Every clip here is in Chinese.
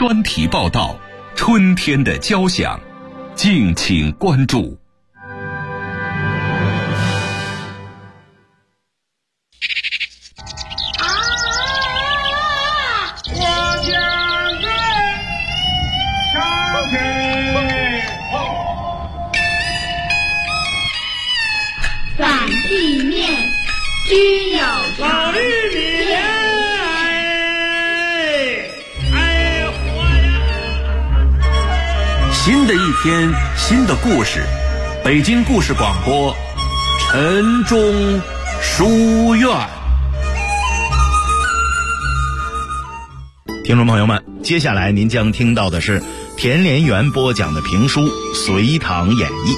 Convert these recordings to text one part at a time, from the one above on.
专题报道，春天的交响，敬请关注。 反地面居有常。 新的一天，新的故事。北京故事广播，晨钟书院。听众朋友们，接下来您将听到的是田连元播讲的评书《隋唐演义》。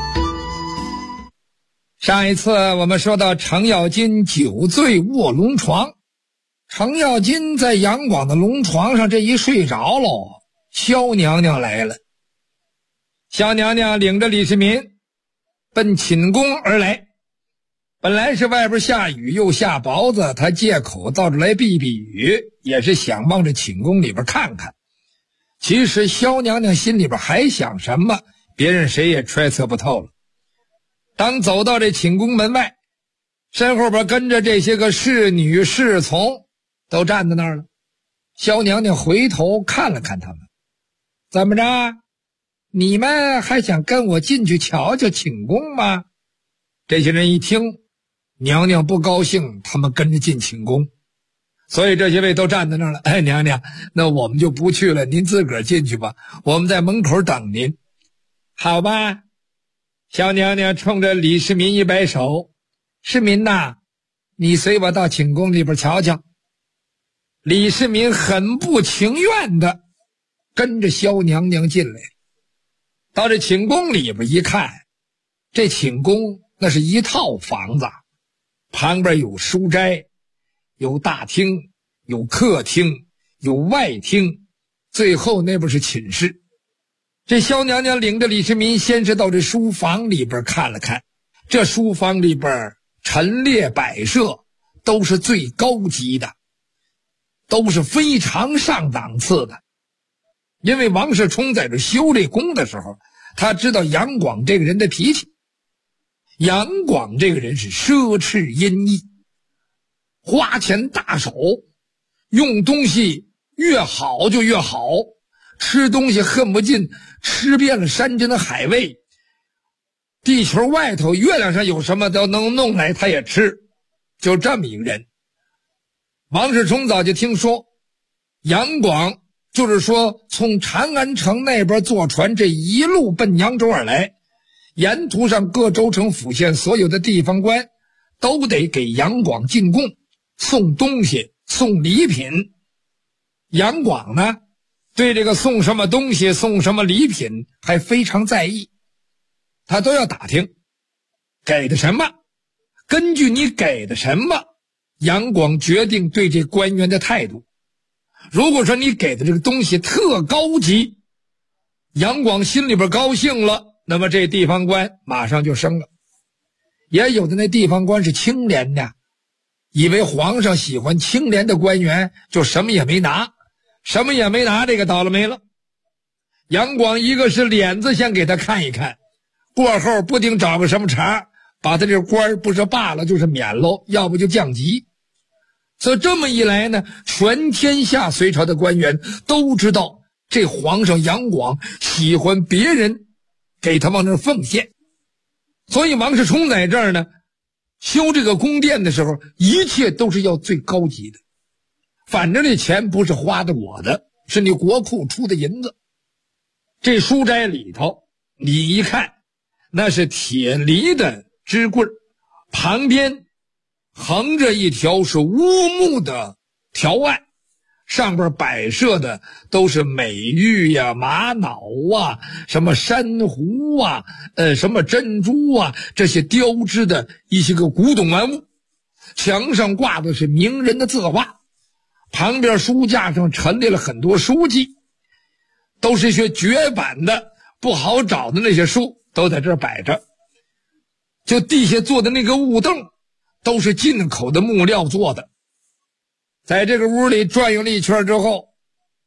上一次我们说到程咬金酒醉卧龙床，程咬金在杨广的龙床上这一睡着了，萧娘娘来了。萧娘娘领着李世民奔寝宫而来，本来是外边下雨又下雹子，她借口到这来避避雨，也是想往这寝宫里边看看。其实萧娘娘心里边还想什么，别人谁也揣测不透了。当走到这寝宫门外，身后边跟着这些个侍女侍从都站在那儿了。萧娘娘回头看了看他们，怎么着？你们还想跟我进去瞧瞧寝宫吗？这些人一听娘娘不高兴他们跟着进寝宫，所以这些位都站在那儿了。哎，娘娘，那我们就不去了，您自个儿进去吧，我们在门口等您。好吧。萧娘娘冲着李世民一摆手，世民呐，你随我到寝宫里边瞧瞧。李世民很不情愿的跟着萧娘娘进来，到这寝宫里边一看，这寝宫那是一套房子，旁边有书斋，有大厅，有客厅，有外厅，最后那边是寝室。这萧娘娘领着李世民先是到这书房里边看了看，这书房里边陈列摆设都是最高级的，都是非常上档次的。因为王世充在这修这宫的时候，他知道杨广这个人的脾气。杨广这个人是奢侈淫逸，花钱大手，用东西越好就越好，吃东西恨不尽吃遍了山珍海味，地球外头月亮上有什么都能弄来他也吃，就这么一个人。王世充早就听说杨广就是说从长安城那边坐船这一路奔扬州而来，沿途上各州城府县所有的地方官都得给杨广进贡，送东西送礼品。杨广呢对这个送什么东西送什么礼品还非常在意，他都要打听给的什么，根据你给的什么，杨广决定对这官员的态度。如果说你给的这个东西特高级，杨广心里边高兴了，那么这地方官马上就升了。也有的那地方官是清廉的，以为皇上喜欢清廉的官员，就什么也没拿，什么也没拿，这个倒了霉了。杨广一个是脸子先给他看一看，过后不定找个什么茬，把他这官不是罢了就是免喽，要不就降级。所以这么一来呢，全天下隋朝的官员都知道这皇上杨广喜欢别人给他往那奉献。所以王世充在这儿呢，修这个宫殿的时候，一切都是要最高级的。反正这钱不是花的我的，是你国库出的银子。这书斋里头你一看，那是铁梨的支棍，旁边横着一条是乌木的条案，上边摆设的都是美玉呀、玛瑙啊、什么珊瑚啊、什么珍珠啊，这些雕制的一些个古董玩物。墙上挂的是名人的字画，旁边书架上陈列了很多书籍，都是一些绝版的不好找的那些书都在这儿摆着。就地下坐的那个雾凳都是进口的木料做的。在这个屋里转悠了一圈之后，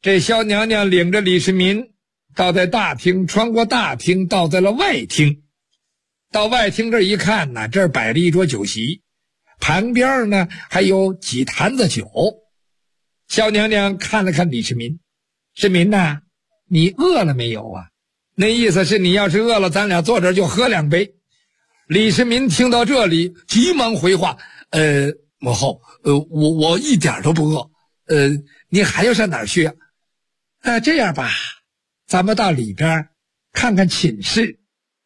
这萧娘娘领着李世民到在大厅，穿过大厅到在了外厅。到外厅这一看呢，这儿摆了一桌酒席，旁边呢还有几坛子酒。萧娘娘看了看李世民，世民呐，你饿了没有啊？那意思是你要是饿了，咱俩坐这儿就喝2杯。李世民听到这里，急忙回话：母后，我一点都不饿。你还要上哪儿去啊？这样吧，咱们到里边看看寝室。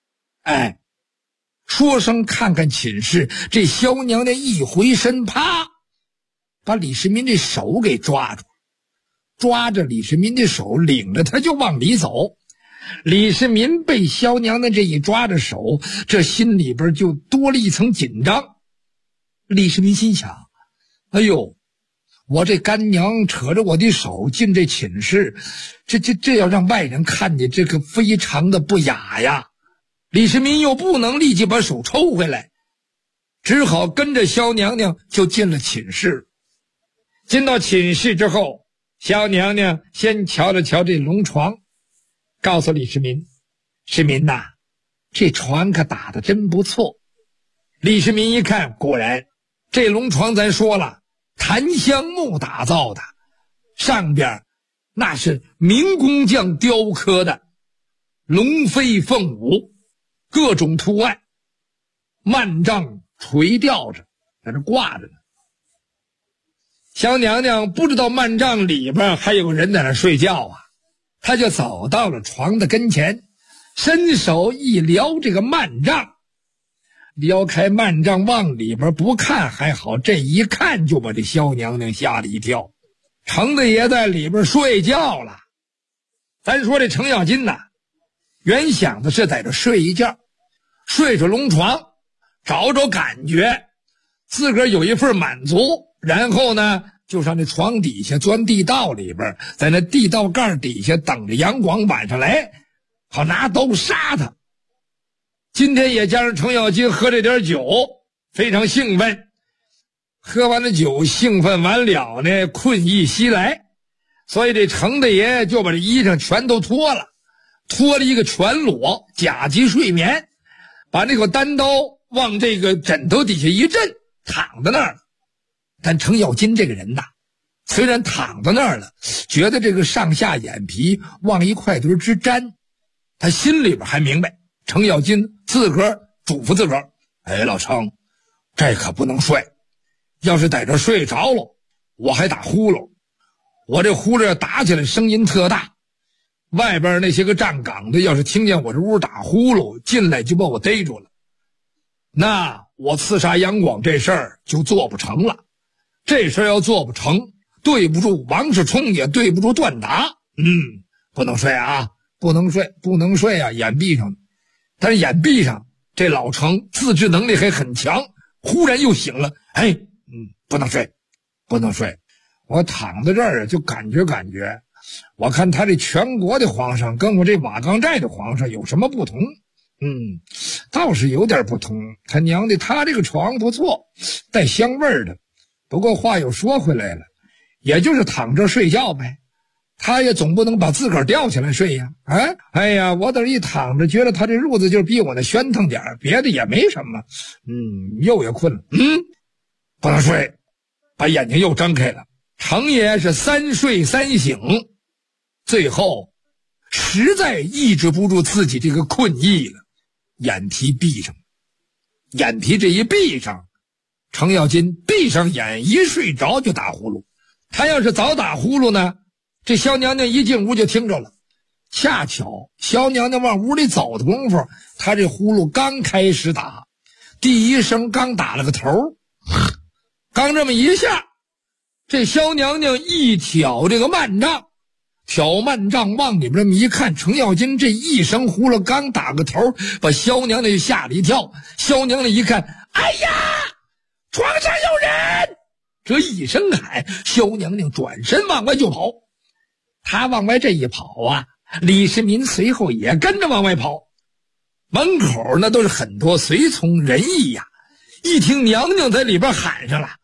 说声看看寝室，这萧娘娘一回身，啪，把李世民这手给抓住，抓着李世民的手，领着他就往里走。李世民被萧娘娘这一抓着手，这心里边就多了一层紧张。李世民心想，哎呦，我这干娘扯着我的手进这寝室，这要让外人看见，这个非常的不雅呀。李世民又不能立即把手抽回来，只好跟着萧娘娘就进了寝室。进到寝室之后，萧娘娘先瞧了瞧这龙床，告诉李世民：世民呐，这床可打得真不错。李世民一看，果然这龙床咱说了，檀香木打造的，上边那是明工匠雕刻的龙飞凤舞，各种图案，幔帐垂吊着，在这挂着呢。萧娘娘不知道幔帐里边还有人在那睡觉啊，她就走到了床的跟前，伸手一撩这个幔帐，撩开幔帐往里边不看还好，这一看就把这萧娘娘吓了一跳。程大爷在里边睡觉了。咱说这程咬金呐，原想的是在这睡一觉，睡着龙床，找找感觉，自个儿有一份满足，然后呢就上那床底下钻地道里边，在那地道盖底下等着杨广晚上来，好拿刀杀他。今天也加上程咬金喝这点酒，非常兴奋。喝完了酒，兴奋完了呢，困意袭来，所以这程大爷就把这衣裳全都脱了，脱了一个全裸，假极睡眠，把那口单刀往这个枕头底下一震，躺在那儿了。但程咬金这个人呐，虽然躺在那儿了，觉得这个上下眼皮往一块堆之粘，他心里边还明白，程咬金自个儿嘱咐自个儿：老程，这可不能睡，要是在这睡着了，我还打呼噜，我这呼噜打起来声音特大，外边那些个站岗的要是听见我这屋打呼噜，进来就把我逮住了，那我刺杀杨广这事儿就做不成了。这事儿要做不成，对不住王世充，也对不住段达。不能睡啊，不能睡啊，眼闭上。但是眼闭上，这老程自制能力还很强，忽然又醒了。不能睡，我躺在这儿就感觉，我看他这全国的皇上跟我这瓦岗寨的皇上有什么不同？倒是有点不同。他娘的，他这个床不错，带香味儿的。不过话又说回来了，也就是躺着睡觉呗，他也总不能把自个儿吊起来睡呀。我等一躺着，觉得他这褥子就比我那喧腾点，别的也没什么。又也困了。不能睡，把眼睛又睁开了。程爷是3睡3醒，最后实在抑制不住自己这个困意了，眼皮闭上。眼皮这一闭上，程咬金闭上眼一睡着就打呼噜。他要是早打呼噜呢，这萧娘娘一进屋就听着了。恰巧萧娘娘往屋里走的功夫，他这呼噜刚开始打，第一声刚打了个头，刚这么一下，这萧娘娘一挑这个幔帐，挑幔帐往里边这么一看，程咬金这一声呼噜刚打个头，把萧娘娘就吓了一跳。萧娘娘一看，哎呀，床上有人！这一声喊，萧娘娘转身往外就跑。她往外这一跑啊，李世民随后也跟着往外跑。门口那都是很多随从人役呀，一听娘娘在里边喊上了，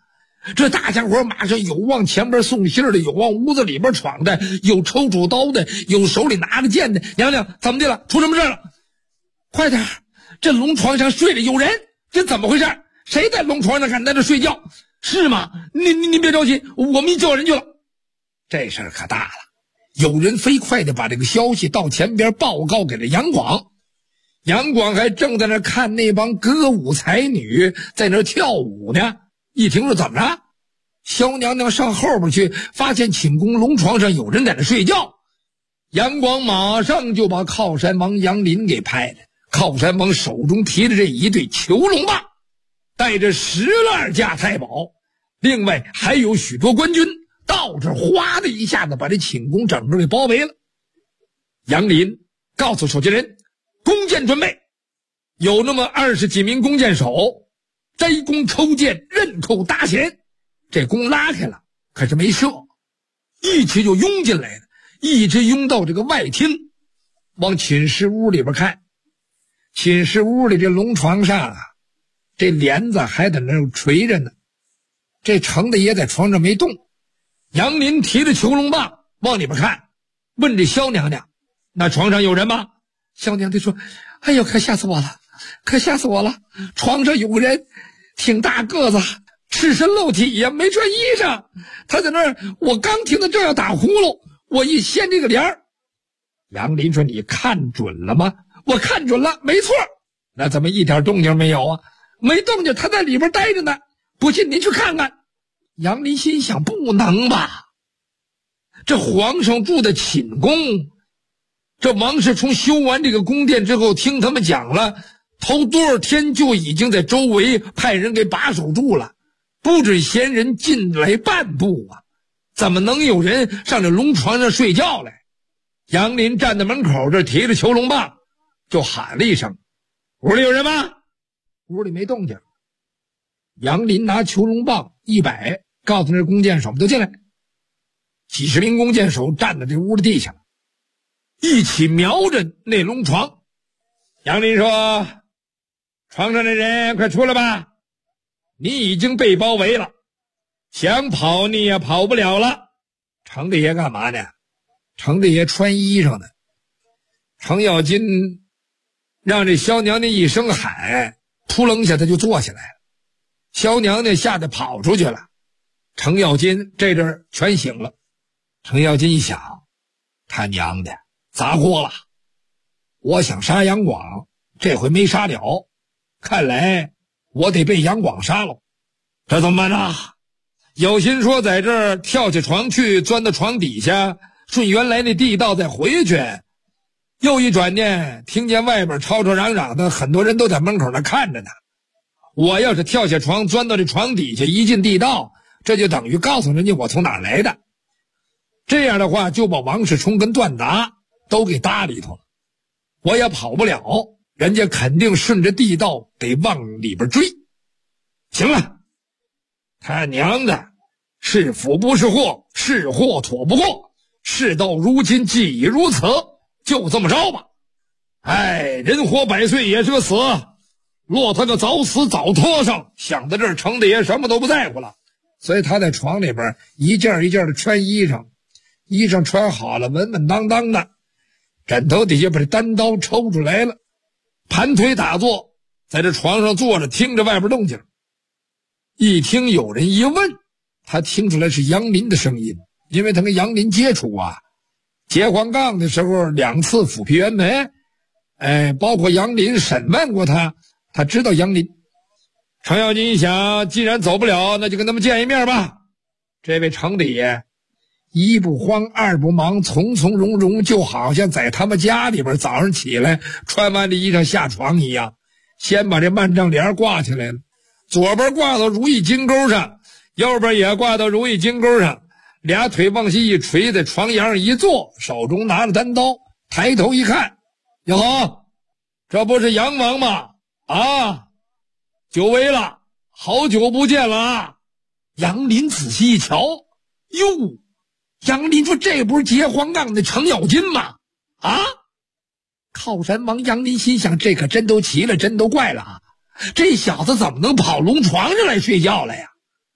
这大家伙马上有往前边送信的，有往屋子里边闯的，有抽出刀的，有手里拿着剑的。娘娘，怎么的了？出什么事了？快点，这龙床上睡着有人，这怎么回事？谁在龙床上敢在这睡觉？是吗？您别着急，我们叫人去了。这事儿可大了，有人飞快的把这个消息到前边报告给了杨广。杨广还正在那看那帮歌舞才女在那跳舞呢，一听说怎么着，萧娘娘上后边去，发现寝宫龙床上有人在那睡觉。杨广马上就把靠山王杨林给派了。靠山王手中提着这一对囚龙棒，带着12架太保，另外还有许多官军，到这哗的一下子把这寝宫整个给包围了。杨林告诉守节人，弓箭准备，有那么20几名弓箭手摘弓抽箭，刃扣搭弦，这弓拉开了，可是没射，一起就拥进来了，一直拥到这个外厅，往寝室屋里边看。寝室屋里这龙床上啊，这帘子还在那垂着呢，这程大爷在床上没动。杨林提着囚龙棒往里边看，问这萧娘娘，那床上有人吗？萧娘娘说，哎呦，可吓死我了，可吓死我了，床上有个人，挺大个子，赤身露体呀，没穿衣裳，他在那儿，我刚听他正要打呼噜，我一掀这个帘儿。杨林说，你看准了吗？我看准了，没错。那怎么一点动静没有啊？没动静，他在里边待着呢，不信您去看看。杨林心想，不能吧，这皇上住的寝宫，这王世充修完这个宫殿之后，听他们讲了，头多少天就已经在周围派人给把守住了，不准闲人进来半步啊，怎么能有人上这龙床上睡觉来？杨林站在门口这提着囚龙棒就喊了一声，屋里有人吗？屋里没动静。杨林拿囚龙棒一摆，告诉那弓箭手们都进来。几十名弓箭手站在这屋的地下，一起瞄着那龙床。杨林说，床上的人快出来吧，你已经被包围了，想跑你也跑不了了。程大爷干嘛呢？程大爷穿衣裳呢。程咬金让这萧娘娘一声喊，扑棱下他就坐起来了。萧娘娘吓得跑出去了，程咬金这阵儿全醒了。程咬金一想，他娘的砸锅了，我想杀杨广，这回没杀了，看来我得被杨广杀了，这怎么办呢？有心说在这儿跳起床去，钻到床底下，顺原来那地道再回去，又一转念，听见外边吵吵嚷嚷的，很多人都在门口那看着呢。我要是跳下床钻到这床底下，一进地道，这就等于告诉人家我从哪儿来的。这样的话就把王世充跟段达都给搭里头了，我也跑不了，人家肯定顺着地道得往里边追。行了，他娘的，是福不是祸，是祸躲不过，事到如今既已如此，就这么着吧。哎，人活100岁也是个死，落他个早死早脱上。想到这儿，程大爷什么都不在乎了，所以他在床里边一件一件的穿衣裳，衣裳穿好了，稳稳当当的，枕头底下把这单刀抽出来了，盘腿打坐，在这床上坐着，听着外边动静。一听有人一问，他听出来是杨林的声音，因为他跟杨林接触啊，结黄杠的时候2次抚皮辕门，包括杨林审问过他，他知道杨林。程咬金一想，既然走不了，那就跟他们见一面吧。这位程大爷一不慌二不忙，从从容容，就好像在他们家里边早上起来穿完这衣裳下床一样，先把这幔帐帘挂起来了，左边挂到如意金钩上，右边也挂到如意金钩上，俩腿往下一垂，在床沿上一坐，手中拿着单刀，抬头一看，哟呵，这不是杨王吗？啊，久违了，好久不见了啊！杨林仔细一瞧，哟，杨林说，这不是结黄杠的程咬金吗？啊！靠山王杨林心想，这可真都奇了，真都怪了啊！这小子怎么能跑龙床上来睡觉了呀？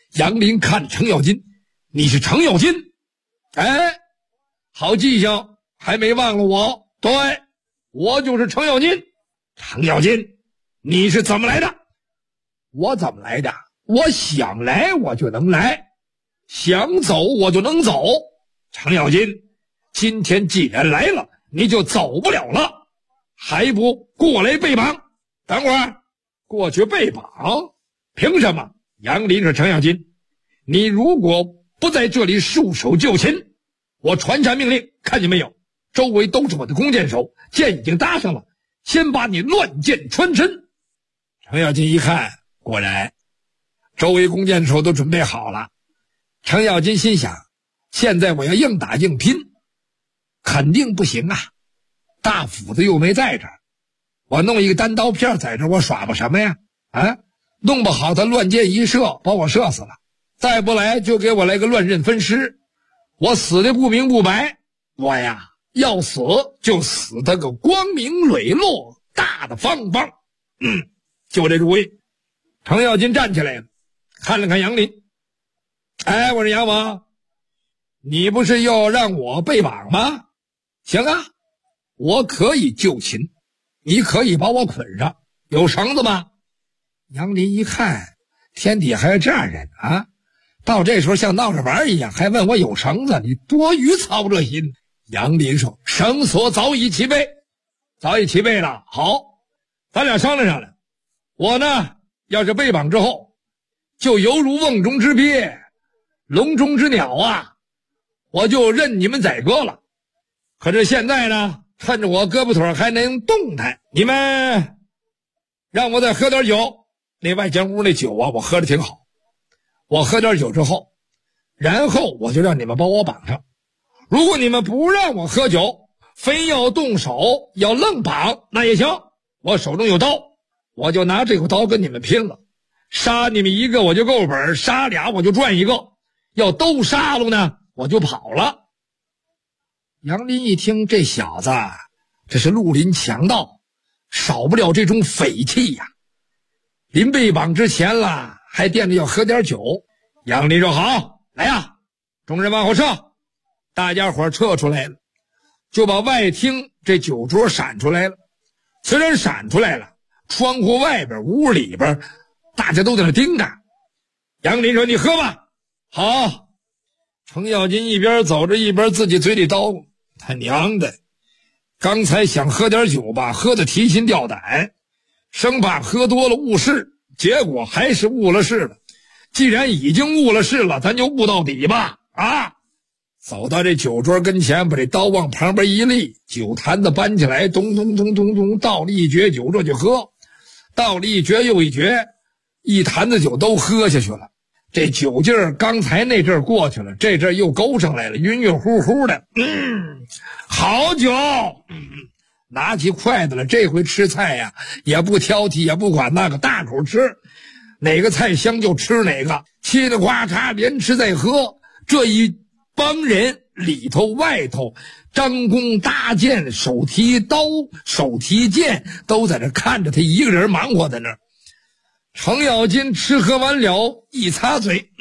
杨林看着程咬金，你是程咬金？哎，好记性，还没忘了我？对，我就是程咬金。程咬金，你是怎么来的？我怎么来的？我想来我就能来，想走我就能走。程咬金，今天既然来了，你就走不了了，还不过来背绑？等会儿过去背绑？凭什么？杨林说：“程咬金，你如果不在这里束手就擒，我传下命令，看见没有？周围都是我的弓箭手，箭已经搭上了，先把你乱箭穿身。”程咬金一看，果然周围弓箭手都准备好了。程咬金心想，现在我要硬打硬拼肯定不行啊，大斧子又没在这儿，我弄一个单刀片在这儿，我耍吧什么呀？啊，弄不好他乱箭一射把我射死了，再不来就给我来个乱刃分尸，我死的不明不白。我呀要死就死得个光明磊落，大大方方。就这主意。程咬金站起来了，看了看杨林，哎，我说杨王，你不是要让我背绑吗？行啊，我可以就擒，你可以把我捆上，有绳子吗？杨林一看，天底还有这样人啊，到这时候像闹着玩一样，还问我有绳子，你多余操这心。杨林说：“绳索早已齐备，早已齐备了。好，咱俩商量商量。我呢，要是被绑之后，就犹如瓮中之鳖，笼中之鸟啊，我就任你们宰割了。可是现在呢，趁着我胳膊腿还能动弹，你们让我再喝点酒。那外间屋那酒啊，我喝的挺好。我喝点酒之后，然后我就让你们把我绑上。如果你们不让我喝酒，非要动手要愣绑，那也行，我手中有刀，我就拿这口刀跟你们拼了。杀你们一个我就够本，杀俩我就赚一个，要都杀了呢我就跑了。杨林一听，这小子这是绿林强盗，少不了这种匪气呀。临被绑之前了，还惦着要喝点酒。杨林说：“好，来呀，众人往后撤。”大家伙撤出来了，就把外厅这酒桌闪出来了。虽然闪出来了，窗户外边屋里边大家都在那盯着。杨林说：“你喝吧。”好。程咬金一边走着一边自己嘴里叨咕：“他娘的，刚才想喝点酒吧，喝得提心吊胆，生怕喝多了误事，结果还是误了事了。既然已经误了事了，咱就误到底吧。”走到这酒桌跟前，把这刀往旁边一立，酒坛子搬起来，咚咚咚咚咚，倒了一绝酒，这就喝，倒了一绝又一绝，一坛子酒都喝下去了。这酒劲儿刚才那阵儿过去了，这阵儿又勾上来了，晕晕乎乎的。好酒。拿起筷子了，这回吃菜呀也不挑剔，也不管那个，大口吃，哪个菜香就吃哪个，嘁哩呱嚓连吃再喝。这一帮人里头外头，张弓搭箭，手提刀手提剑，都在这看着他一个人忙活在那儿。程咬金吃喝完了，一擦嘴，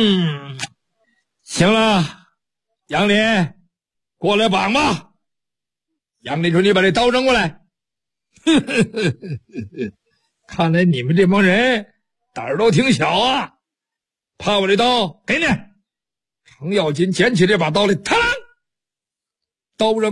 行了，杨林过来绑吧。杨林说：“你把这刀扔过来。”看来你们这帮人胆儿都挺小啊，怕我这刀给你。程咬金捡起这把刀来，嘡，刀扔